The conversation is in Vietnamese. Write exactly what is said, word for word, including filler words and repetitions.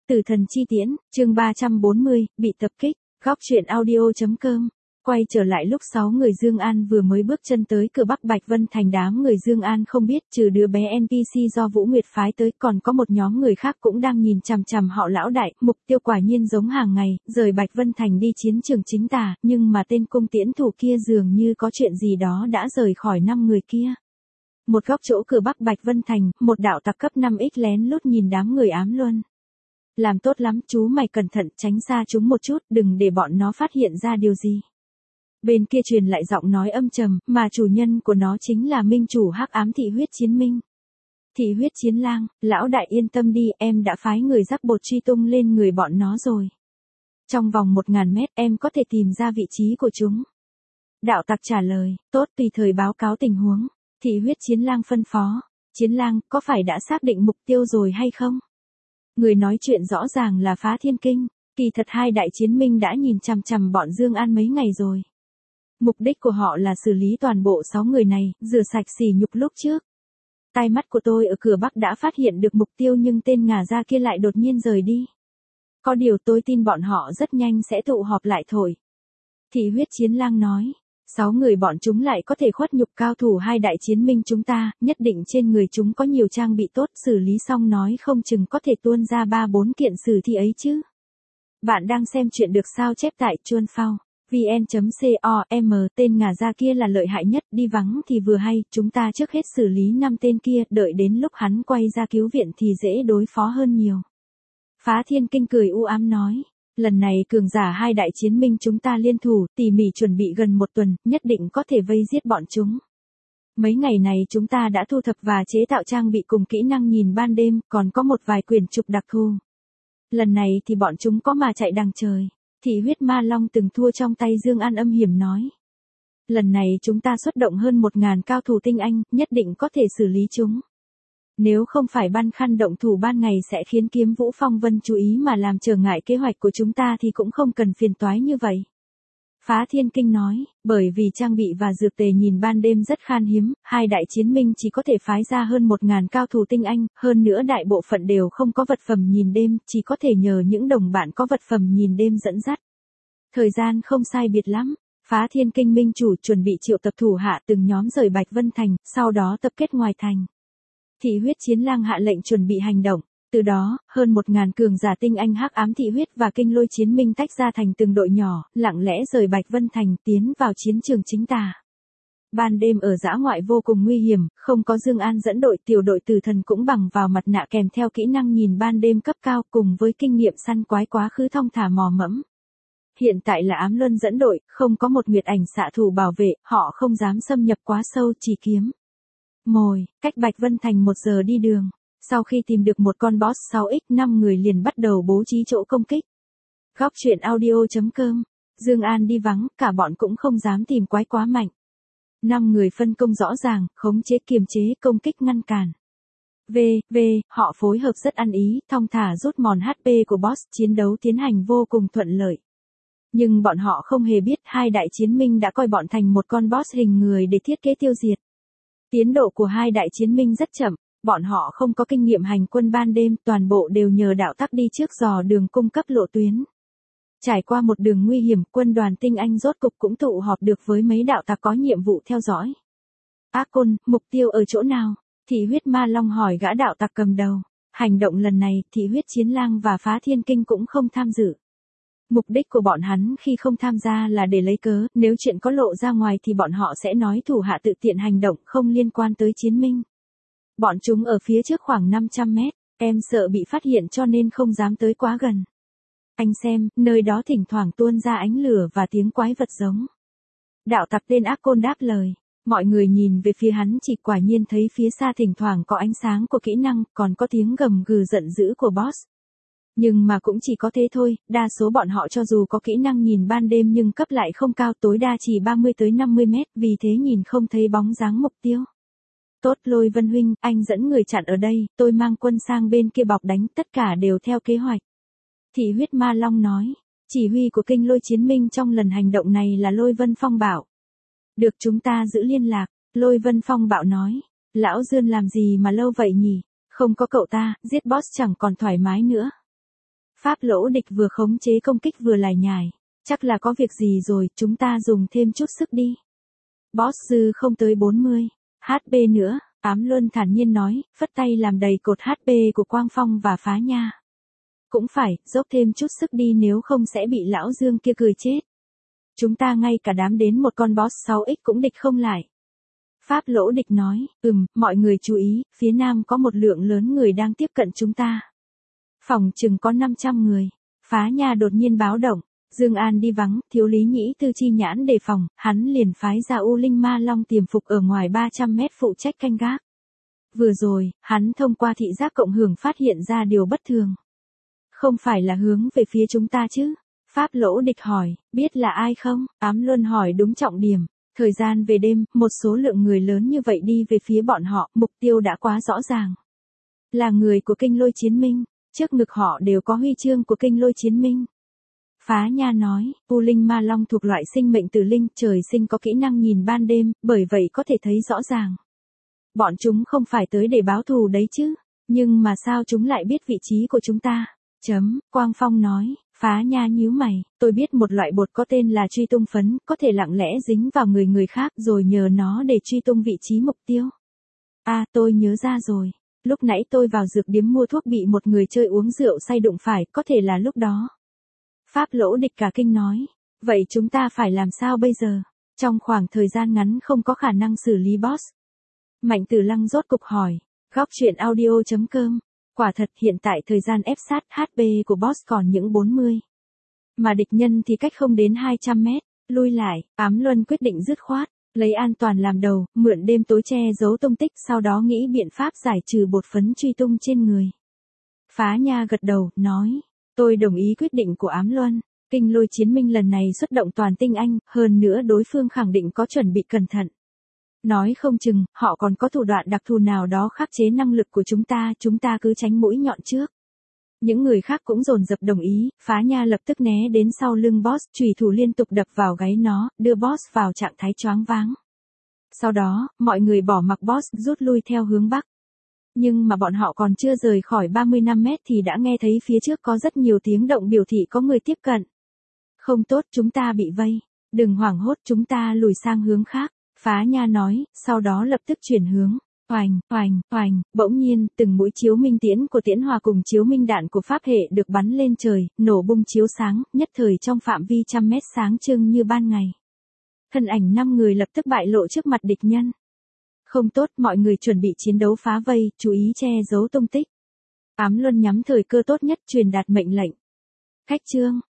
Tử thần chi tiễn, chương ba trăm bốn mươi, bị tập kích, góc truyện audio.com. Quay trở lại lúc sáu người Dương An vừa mới bước chân tới cửa Bắc Bạch Vân Thành, đám người Dương An không biết trừ đứa bé en pê xê do Vũ Nguyệt phái tới còn có một nhóm người khác cũng đang nhìn chằm chằm họ lão đại, mục tiêu quả nhiên giống hàng ngày, rời Bạch Vân Thành đi chiến trường chính tà, nhưng mà tên cung tiễn thủ kia dường như có chuyện gì đó đã rời khỏi năm người kia. Một góc chỗ cửa Bắc Bạch Vân Thành, một đạo tặc cấp năm x lén lút nhìn đám người ám luân. Làm tốt lắm, chú mày cẩn thận, tránh xa chúng một chút, đừng để bọn nó phát hiện ra điều gì. Bên kia truyền lại giọng nói âm trầm, mà chủ nhân của nó chính là minh chủ hắc ám thị huyết chiến minh. Thị huyết chiến lang, lão đại yên tâm đi, em đã phái người rắc bột truy tung lên người bọn nó rồi. Trong vòng một ngàn mét em có thể tìm ra vị trí của chúng. Đạo tặc trả lời, tốt, tùy thời báo cáo tình huống. Thị huyết chiến lang phân phó, chiến lang, có phải đã xác định mục tiêu rồi hay không? Người nói chuyện rõ ràng là Phá Thiên Kinh, kỳ thật hai đại chiến minh đã nhìn chằm chằm bọn Dương An mấy ngày rồi. Mục đích của họ là xử lý toàn bộ sáu người này, rửa sạch sỉ nhục lúc trước. Tai mắt của tôi ở cửa Bắc đã phát hiện được mục tiêu nhưng tên ngả ra kia lại đột nhiên rời đi. Có điều tôi tin bọn họ rất nhanh sẽ tụ họp lại thôi. Thị huyết chiến lang nói, sáu người bọn chúng lại có thể khuất nhục cao thủ hai đại chiến minh chúng ta, nhất định trên người chúng có nhiều trang bị tốt, xử lý xong nói không chừng có thể tuôn ra ba bốn kiện sử thi ấy chứ. Bạn đang xem chuyện được sao chép tại chuan phao vn.com, tên ngả ra kia là lợi hại nhất, đi vắng thì vừa hay, chúng ta trước hết xử lý năm tên kia, đợi đến lúc hắn quay ra cứu viện thì dễ đối phó hơn nhiều. Phá Thiên Kinh cười u ám nói, lần này cường giả hai đại chiến minh chúng ta liên thủ, tỉ mỉ chuẩn bị gần một tuần, nhất định có thể vây giết bọn chúng. Mấy ngày này chúng ta đã thu thập và chế tạo trang bị cùng kỹ năng nhìn ban đêm, còn có một vài quyển trục đặc thù. Lần này thì bọn chúng có mà chạy đằng trời. Thị huyết ma long từng thua trong tay Dương An âm hiểm nói. Lần này chúng ta xuất động hơn một ngàn cao thủ tinh anh, nhất định có thể xử lý chúng. Nếu không phải băn khăn động thủ ban ngày sẽ khiến Kiếm Vũ Phong Vân chú ý mà làm trở ngại kế hoạch của chúng ta thì cũng không cần phiền toái như vậy. Phá Thiên Kinh nói, bởi vì trang bị và dược tề nhìn ban đêm rất khan hiếm, hai đại chiến minh chỉ có thể phái ra hơn một ngàn cao thủ tinh anh, hơn nữa đại bộ phận đều không có vật phẩm nhìn đêm, chỉ có thể nhờ những đồng bạn có vật phẩm nhìn đêm dẫn dắt. Thời gian không sai biệt lắm, Phá Thiên Kinh minh chủ chuẩn bị triệu tập thủ hạ từng nhóm rời Bạch Vân Thành, sau đó tập kết ngoài thành. Thị huyết chiến lang hạ lệnh chuẩn bị hành động. Từ đó, hơn một ngàn cường giả tinh anh hắc ám thị huyết và kinh lôi chiến minh tách ra thành từng đội nhỏ, lặng lẽ rời Bạch Vân Thành tiến vào chiến trường chính tà. Ban đêm ở dã ngoại vô cùng nguy hiểm, không có Dương An dẫn đội, tiểu đội tử thần cũng bằng vào mặt nạ kèm theo kỹ năng nhìn ban đêm cấp cao cùng với kinh nghiệm săn quái quá khứ thong thả mò mẫm. Hiện tại là ám luân dẫn đội, không có một nguyệt ảnh xạ thủ bảo vệ, họ không dám xâm nhập quá sâu, chỉ kiếm mồi, cách Bạch Vân Thành một giờ đi đường. Sau khi tìm được một con boss sáu x, năm người liền bắt đầu bố trí chỗ công kích. Góc truyện audio.com. Dương An đi vắng, cả bọn cũng không dám tìm quái quá mạnh. Năm người phân công rõ ràng, khống chế kiềm chế, công kích ngăn cản. V, V, họ phối hợp rất ăn ý, thong thả rút mòn hát pê của boss, chiến đấu tiến hành vô cùng thuận lợi. Nhưng bọn họ không hề biết hai đại chiến minh đã coi bọn thành một con boss hình người để thiết kế tiêu diệt. Tiến độ của hai đại chiến minh rất chậm. Bọn họ không có kinh nghiệm hành quân ban đêm, toàn bộ đều nhờ đạo tắc đi trước dò đường cung cấp lộ tuyến. Trải qua một đường nguy hiểm, quân đoàn tinh anh rốt cục cũng tụ họp được với mấy đạo tặc có nhiệm vụ theo dõi. Ác Côn, mục tiêu ở chỗ nào? Thị huyết ma long hỏi gã đạo tặc cầm đầu. Hành động lần này, thị huyết chiến lang và Phá Thiên Kinh cũng không tham dự. Mục đích của bọn hắn khi không tham gia là để lấy cớ, nếu chuyện có lộ ra ngoài thì bọn họ sẽ nói thủ hạ tự tiện hành động không liên quan tới chiến minh. Bọn chúng ở phía trước khoảng năm trăm mét, em sợ bị phát hiện cho nên không dám tới quá gần. Anh xem, nơi đó thỉnh thoảng tuôn ra ánh lửa và tiếng quái vật giống. Đạo tặc tên Ác Côn đáp lời, mọi người nhìn về phía hắn chỉ quả nhiên thấy phía xa thỉnh thoảng có ánh sáng của kỹ năng, còn có tiếng gầm gừ giận dữ của boss. Nhưng mà cũng chỉ có thế thôi, đa số bọn họ cho dù có kỹ năng nhìn ban đêm nhưng cấp lại không cao, tối đa chỉ ba mươi tới năm mươi mét, vì thế nhìn không thấy bóng dáng mục tiêu. Tốt Lôi Vân huynh, anh dẫn người chặn ở đây, tôi mang quân sang bên kia bọc đánh, tất cả đều theo kế hoạch. Thị huyết ma long nói, chỉ huy của kinh lôi chiến minh trong lần hành động này là Lôi Vân Phong Bảo. Được, chúng ta giữ liên lạc. Lôi Vân Phong Bảo nói, lão Dương làm gì mà lâu vậy nhỉ, không có cậu ta, giết boss chẳng còn thoải mái nữa. Pháp Lỗ Địch vừa khống chế công kích vừa lải nhải. Chắc là có việc gì rồi, chúng ta dùng thêm chút sức đi. Boss dư không tới bốn mươi hát pê nữa, Ám Luân thản nhiên nói, phất tay làm đầy cột hát pê của Quang Phong và Phá Nha. Cũng phải, dốc thêm chút sức đi nếu không sẽ bị lão Dương kia cười chết. Chúng ta ngay cả đám đến một con boss sáu x cũng địch không lại. Pháp Lỗ Địch nói, ừm, mọi người chú ý, phía nam có một lượng lớn người đang tiếp cận chúng ta. Phòng chừng có năm trăm người. Phá Nha đột nhiên báo động. Dương An đi vắng, thiếu Lý Nhĩ Tư chi nhãn đề phòng, hắn liền phái ra U Linh Ma Long tiềm phục ở ngoài ba trăm mét phụ trách canh gác. Vừa rồi, hắn thông qua thị giác cộng hưởng phát hiện ra điều bất thường. Không phải là hướng về phía chúng ta chứ? Pháp Lỗ Địch hỏi, biết là ai không? Ám Luân hỏi đúng trọng điểm. Thời gian về đêm, một số lượng người lớn như vậy đi về phía bọn họ, mục tiêu đã quá rõ ràng. Là người của Kinh Lôi Chiến Minh, trước ngực họ đều có huy chương của Kinh Lôi Chiến Minh. Phá Nha nói, U Linh Ma Long thuộc loại sinh mệnh tử linh, trời sinh có kỹ năng nhìn ban đêm, bởi vậy có thể thấy rõ ràng. Bọn chúng không phải tới để báo thù đấy chứ, nhưng mà sao chúng lại biết vị trí của chúng ta? Chấm, Quang Phong nói, Phá Nha nhíu mày, tôi biết một loại bột có tên là truy tung phấn, có thể lặng lẽ dính vào người người khác rồi nhờ nó để truy tung vị trí mục tiêu. À, tôi nhớ ra rồi. Lúc nãy tôi vào dược điếm mua thuốc bị một người chơi uống rượu say đụng phải, có thể là lúc đó. Pháp Lỗ Địch cả kinh nói, vậy chúng ta phải làm sao bây giờ? Trong khoảng thời gian ngắn không có khả năng xử lý boss. Mạnh Tử Lăng rốt cục hỏi, góc truyện audio chấm com. Quả thật hiện tại thời gian ép sát hát pê của boss còn những bốn mươi. Mà địch nhân thì cách không đến hai trăm mét, lui lại, Ám Luân quyết định dứt khoát, lấy an toàn làm đầu, mượn đêm tối che giấu tung tích, sau đó nghĩ biện pháp giải trừ bột phấn truy tung trên người. Phá Nha gật đầu, nói, tôi đồng ý quyết định của Ám Luân. Kinh Lôi Chiến Minh lần này xuất động toàn tinh anh, hơn nữa đối phương khẳng định có chuẩn bị cẩn thận. Nói không chừng, họ còn có thủ đoạn đặc thù nào đó khắc chế năng lực của chúng ta, chúng ta cứ tránh mũi nhọn trước. Những người khác cũng dồn dập đồng ý, Phá Nha lập tức né đến sau lưng boss, chùy thủ liên tục đập vào gáy nó, đưa boss vào trạng thái choáng váng. Sau đó, mọi người bỏ mặc boss rút lui theo hướng bắc. Nhưng mà bọn họ còn chưa rời khỏi ba mươi lăm mét thì đã nghe thấy phía trước có rất nhiều tiếng động biểu thị có người tiếp cận. Không tốt, chúng ta bị vây. Đừng hoảng hốt, chúng ta lùi sang hướng khác. Phá Nha nói, sau đó lập tức chuyển hướng. Oành, oành, oành, bỗng nhiên, từng mũi chiếu minh tiễn của tiễn hòa cùng chiếu minh đạn của pháp hệ được bắn lên trời, nổ bung chiếu sáng, nhất thời trong phạm vi trăm mét sáng trưng như ban ngày. Thân ảnh năm người lập tức bại lộ trước mặt địch nhân. Không tốt, mọi người chuẩn bị chiến đấu phá vây, chú ý che giấu tung tích. Ám Luân nhắm thời cơ tốt nhất truyền đạt mệnh lệnh. Cách chương